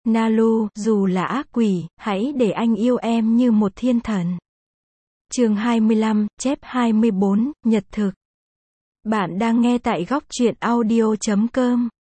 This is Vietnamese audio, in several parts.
Nalu, dù là ác quỷ, hãy để anh yêu em như một thiên thần. Chương 25, chép 24, nhật thực. Bạn đang nghe tại góc truyện audio.com.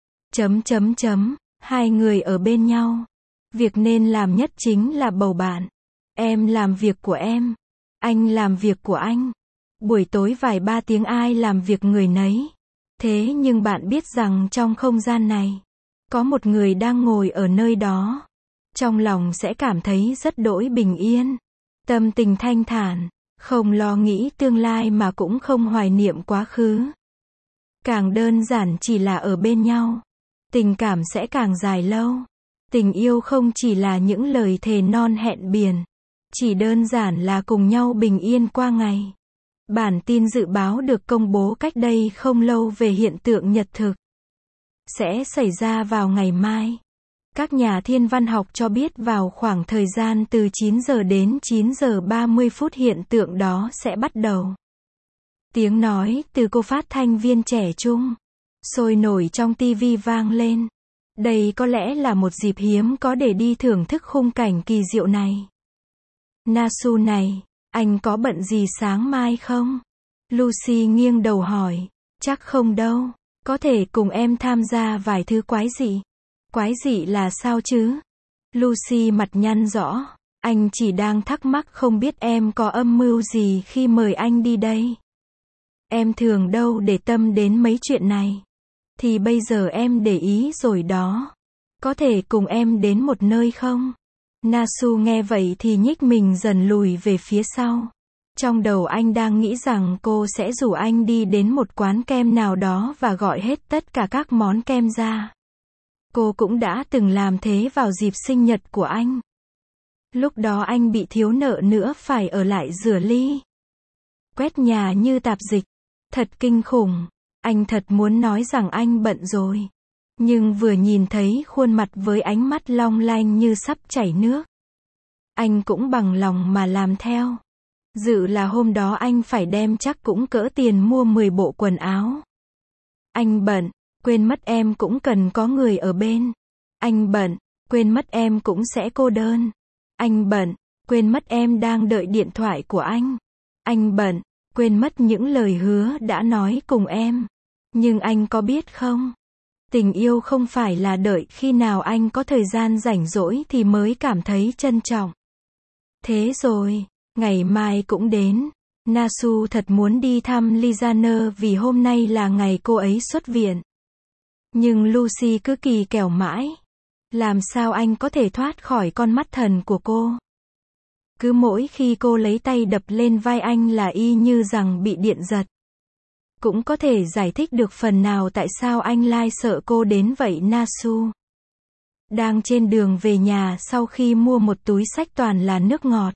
Hai người ở bên nhau. Việc nên làm nhất chính là bầu bạn. Em làm việc của em. Anh làm việc của anh. Buổi tối vài ba tiếng ai làm việc người nấy. Thế nhưng bạn biết rằng trong không gian này, có một người đang ngồi ở nơi đó. Trong lòng sẽ cảm thấy rất đỗi bình yên. Tâm tình thanh thản. Không lo nghĩ tương lai mà cũng không hoài niệm quá khứ. Càng đơn giản chỉ là ở bên nhau. Tình cảm sẽ càng dài lâu. Tình yêu không chỉ là những lời thề non hẹn biển. Chỉ đơn giản là cùng nhau bình yên qua ngày. Bản tin dự báo được công bố cách đây không lâu về hiện tượng nhật thực sẽ xảy ra vào ngày mai. Các nhà thiên văn học cho biết vào khoảng thời gian từ 9 giờ đến 9 giờ 30 phút hiện tượng đó sẽ bắt đầu. Tiếng nói từ cô phát thanh viên trẻ trung, sôi nổi trong TV vang lên. Đây có lẽ là một dịp hiếm có để đi thưởng thức khung cảnh kỳ diệu này. Nasu này, anh có bận gì sáng mai không? Lucy nghiêng đầu hỏi. Chắc không đâu, có thể cùng em tham gia vài thứ quái dị. Quái dị là sao chứ? Lucy mặt nhăn rõ. Anh chỉ đang thắc mắc không biết em có âm mưu gì khi mời anh đi đây. Em thường đâu để tâm đến mấy chuyện này. Thì bây giờ em để ý rồi đó. Có thể cùng em đến một nơi không? Nasu nghe vậy thì nhích mình dần lùi về phía sau. Trong đầu anh đang nghĩ rằng cô sẽ rủ anh đi đến một quán kem nào đó và gọi hết tất cả các món kem ra. Cô cũng đã từng làm thế vào dịp sinh nhật của anh. Lúc đó anh bị thiếu nợ nữa phải ở lại rửa ly, quét nhà như tạp dịch. Thật kinh khủng. Anh thật muốn nói rằng anh bận rồi. Nhưng vừa nhìn thấy khuôn mặt với ánh mắt long lanh như sắp chảy nước, anh cũng bằng lòng mà làm theo. Dự là hôm đó anh phải đem chắc cũng cỡ tiền mua 10 bộ quần áo. Anh bận, quên mất em cũng cần có người ở bên. Anh bận, quên mất em cũng sẽ cô đơn. Anh bận, quên mất em đang đợi điện thoại của anh. Anh bận, quên mất những lời hứa đã nói cùng em. Nhưng anh có biết không? Tình yêu không phải là đợi khi nào anh có thời gian rảnh rỗi thì mới cảm thấy trân trọng. Thế rồi, ngày mai cũng đến. Nasu thật muốn đi thăm Lizaner vì hôm nay là ngày cô ấy xuất viện. Nhưng Lucy cứ kỳ kèo mãi. Làm sao anh có thể thoát khỏi con mắt thần của cô? Cứ mỗi khi cô lấy tay đập lên vai anh là y như rằng bị điện giật. Cũng có thể giải thích được phần nào tại sao anh lai sợ cô đến vậy. Nasu đang trên đường về nhà sau khi mua một túi xách toàn là nước ngọt.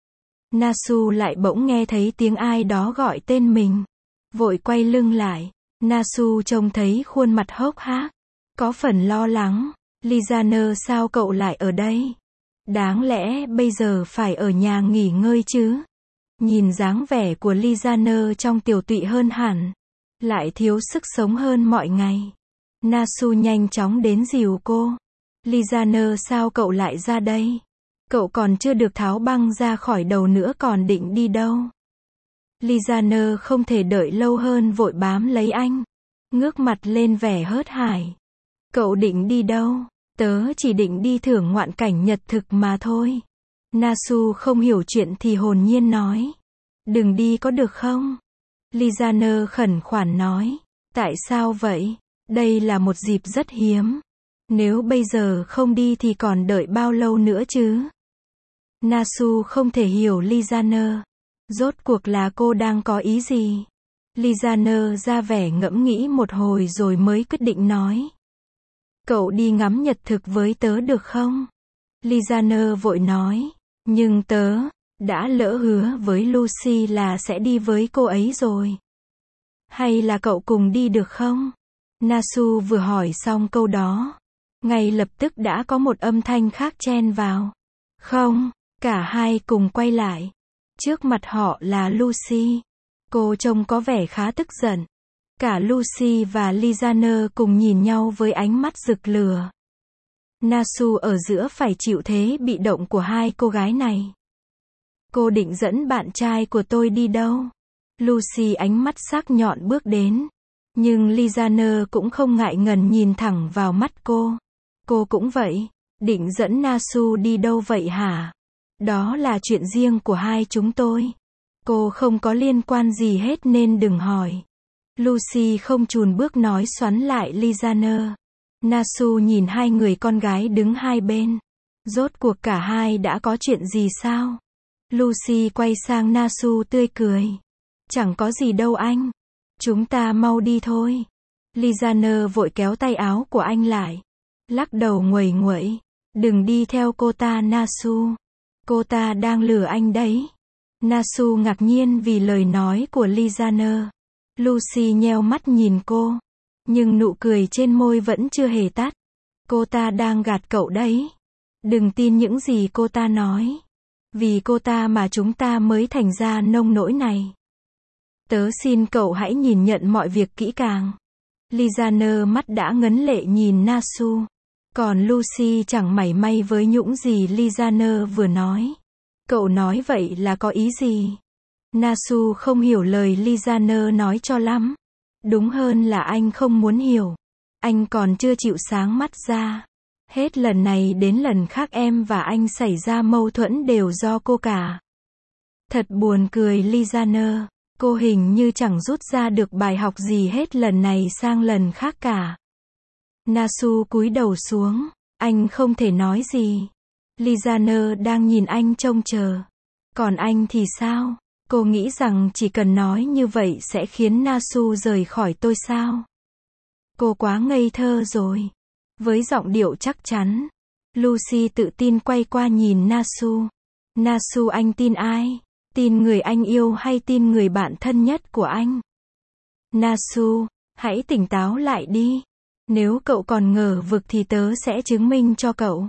Nasu lại bỗng nghe thấy tiếng ai đó gọi tên mình. Vội quay lưng lại. Nasu trông thấy khuôn mặt hốc hác, có phần lo lắng. Lizaner, sao cậu lại ở đây? Đáng lẽ bây giờ phải ở nhà nghỉ ngơi chứ. Nhìn dáng vẻ của Lizaner trong tiều tụy hơn hẳn, lại thiếu sức sống hơn mọi ngày. Nasu nhanh chóng đến dìu cô. Lizaner, sao cậu lại ra đây? Cậu còn chưa được tháo băng ra khỏi đầu nữa, còn định đi đâu? Lizaner không thể đợi lâu hơn vội bám lấy anh, ngước mặt lên vẻ hớt hải. Cậu định đi đâu? Tớ chỉ định đi thưởng ngoạn cảnh nhật thực mà thôi. Nasu không hiểu chuyện thì hồn nhiên nói. Đừng đi có được không? Lizaner khẩn khoản nói. Tại sao vậy? Đây là một dịp rất hiếm. Nếu bây giờ không đi thì còn đợi bao lâu nữa chứ? Nasu không thể hiểu Lizaner. Rốt cuộc là cô đang có ý gì? Lizaner ra vẻ ngẫm nghĩ một hồi rồi mới quyết định nói. Cậu đi ngắm nhật thực với tớ được không? Lizaner vội nói. Nhưng tớ đã lỡ hứa với Lucy là sẽ đi với cô ấy rồi. Hay là cậu cùng đi được không? Nasu vừa hỏi xong câu đó, ngay lập tức đã có một âm thanh khác chen vào. Không, cả hai cùng quay lại. Trước mặt họ là Lucy. Cô trông có vẻ khá tức giận. Cả Lucy và Lizaner cùng nhìn nhau với ánh mắt rực lửa. Nasu ở giữa phải chịu thế bị động của hai cô gái này. Cô định dẫn bạn trai của tôi đi đâu? Lucy ánh mắt sắc nhọn bước đến. Nhưng Lizaner cũng không ngại ngần nhìn thẳng vào mắt cô. Cô cũng vậy. Định dẫn Nasu đi đâu vậy hả? Đó là chuyện riêng của hai chúng tôi. Cô không có liên quan gì hết nên đừng hỏi. Lucy không chùn bước nói xoắn lại Lizaner. Nasu nhìn hai người con gái đứng hai bên. Rốt cuộc cả hai đã có chuyện gì sao? Lucy quay sang Nasu tươi cười. Chẳng có gì đâu anh. Chúng ta mau đi thôi. Lizaner vội kéo tay áo của anh lại. Lắc đầu nguầy nguậy. Đừng đi theo cô ta Nasu. Cô ta đang lừa anh đấy. Nasu ngạc nhiên vì lời nói của Lizaner. Lucy nheo mắt nhìn cô. Nhưng nụ cười trên môi vẫn chưa hề tắt. Cô ta đang gạt cậu đấy. Đừng tin những gì cô ta nói. Vì cô ta mà chúng ta mới thành ra nông nỗi này. Tớ xin cậu hãy nhìn nhận mọi việc kỹ càng. Lizaner mắt đã ngấn lệ nhìn Nasu. Còn Lucy chẳng mảy may với những gì Lizaner vừa nói. Cậu nói vậy là có ý gì? Nasu không hiểu lời Lizaner nói cho lắm. Đúng hơn là anh không muốn hiểu. Anh còn chưa chịu sáng mắt ra. Hết lần này đến lần khác em và anh xảy ra mâu thuẫn đều do cô cả. Thật buồn cười Lizaner. Cô hình như chẳng rút ra được bài học gì hết lần này sang lần khác cả. Nasu cúi đầu xuống. Anh không thể nói gì. Lizaner đang nhìn anh trông chờ. Còn anh thì sao? Cô nghĩ rằng chỉ cần nói như vậy sẽ khiến Nasu rời khỏi tôi sao? Cô quá ngây thơ rồi. Với giọng điệu chắc chắn, Lucy tự tin quay qua nhìn Nasu. Nasu, anh tin ai? Tin người anh yêu hay tin người bạn thân nhất của anh? Nasu, hãy tỉnh táo lại đi. Nếu cậu còn ngờ vực thì tớ sẽ chứng minh cho cậu.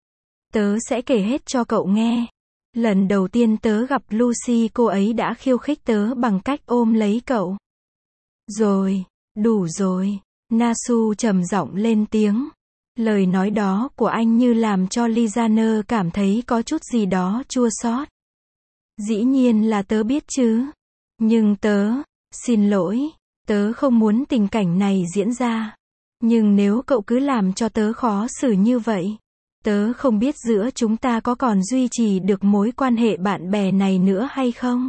Tớ sẽ kể hết cho cậu nghe. Lần đầu tiên tớ gặp Lucy, cô ấy đã khiêu khích tớ bằng cách ôm lấy cậu. Rồi, đủ rồi. Nasu trầm giọng lên tiếng. Lời nói đó của anh như làm cho Lizaner cảm thấy có chút gì đó chua xót. Dĩ nhiên là tớ biết chứ. Nhưng xin lỗi, tớ không muốn tình cảnh này diễn ra. Nhưng nếu cậu cứ làm cho tớ khó xử như vậy, tớ không biết giữa chúng ta có còn duy trì được mối quan hệ bạn bè này nữa hay không.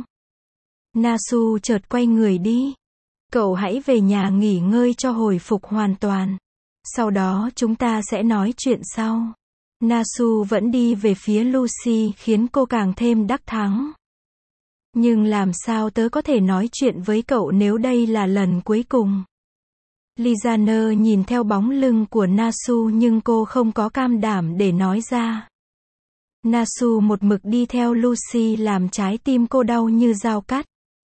Nasu chợt quay người đi. Cậu hãy về nhà nghỉ ngơi cho hồi phục hoàn toàn. Sau đó chúng ta sẽ nói chuyện sau. Nasu vẫn đi về phía Lucy khiến cô càng thêm đắc thắng. Nhưng làm sao tớ có thể nói chuyện với cậu nếu đây là lần cuối cùng? Lizaner nhìn theo bóng lưng của Nasu nhưng cô không có can đảm để nói ra. Nasu một mực đi theo Lucy làm trái tim cô đau như dao cắt.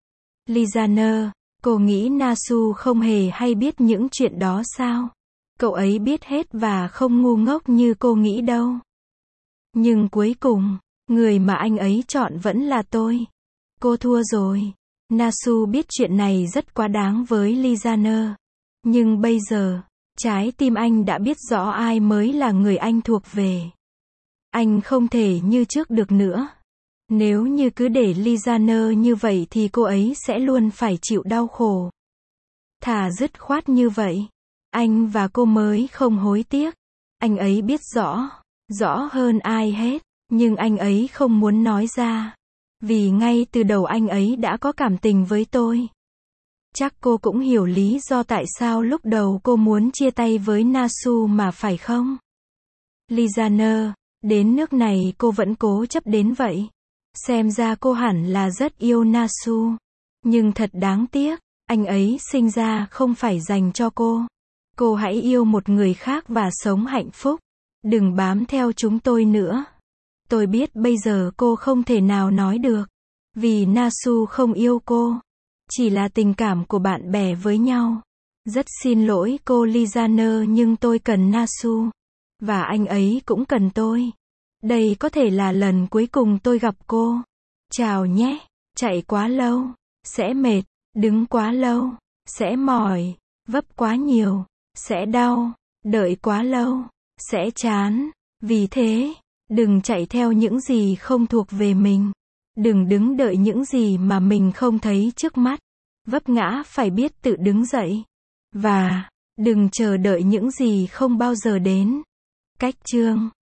Lizaner, cô nghĩ Nasu không hề hay biết những chuyện đó sao? Cậu ấy biết hết và không ngu ngốc như cô nghĩ đâu. Nhưng cuối cùng, người mà anh ấy chọn vẫn là tôi. Cô thua rồi. Nasu biết chuyện này rất quá đáng với Lizaner. Nhưng bây giờ, trái tim anh đã biết rõ ai mới là người anh thuộc về. Anh không thể như trước được nữa. Nếu như cứ để Lizaner như vậy thì cô ấy sẽ luôn phải chịu đau khổ. Thà dứt khoát như vậy. Anh và cô mới không hối tiếc. Anh ấy biết rõ hơn ai hết. Nhưng anh ấy không muốn nói ra. Vì ngay từ đầu anh ấy đã có cảm tình với tôi. Chắc cô cũng hiểu lý do tại sao lúc đầu cô muốn chia tay với Nasu mà phải không? Lizaner, đến nước này cô vẫn cố chấp đến vậy. Xem ra cô hẳn là rất yêu Nasu. Nhưng thật đáng tiếc, anh ấy sinh ra không phải dành cho cô. Cô hãy yêu một người khác và sống hạnh phúc. Đừng bám theo chúng tôi nữa. Tôi biết bây giờ cô không thể nào nói được. Vì Nasu không yêu cô. Chỉ là tình cảm của bạn bè với nhau. Rất xin lỗi cô Lizaner nhưng tôi cần Nasu. Và anh ấy cũng cần tôi. Đây có thể là lần cuối cùng tôi gặp cô. Chào nhé. Chạy quá lâu, sẽ mệt. Đứng quá lâu, sẽ mỏi. Vấp quá nhiều, sẽ đau. Đợi quá lâu, sẽ chán. Vì thế, đừng chạy theo những gì không thuộc về mình. Đừng đứng đợi những gì mà mình không thấy trước mắt. Vấp ngã phải biết tự đứng dậy. Và đừng chờ đợi những gì không bao giờ đến. Cách chương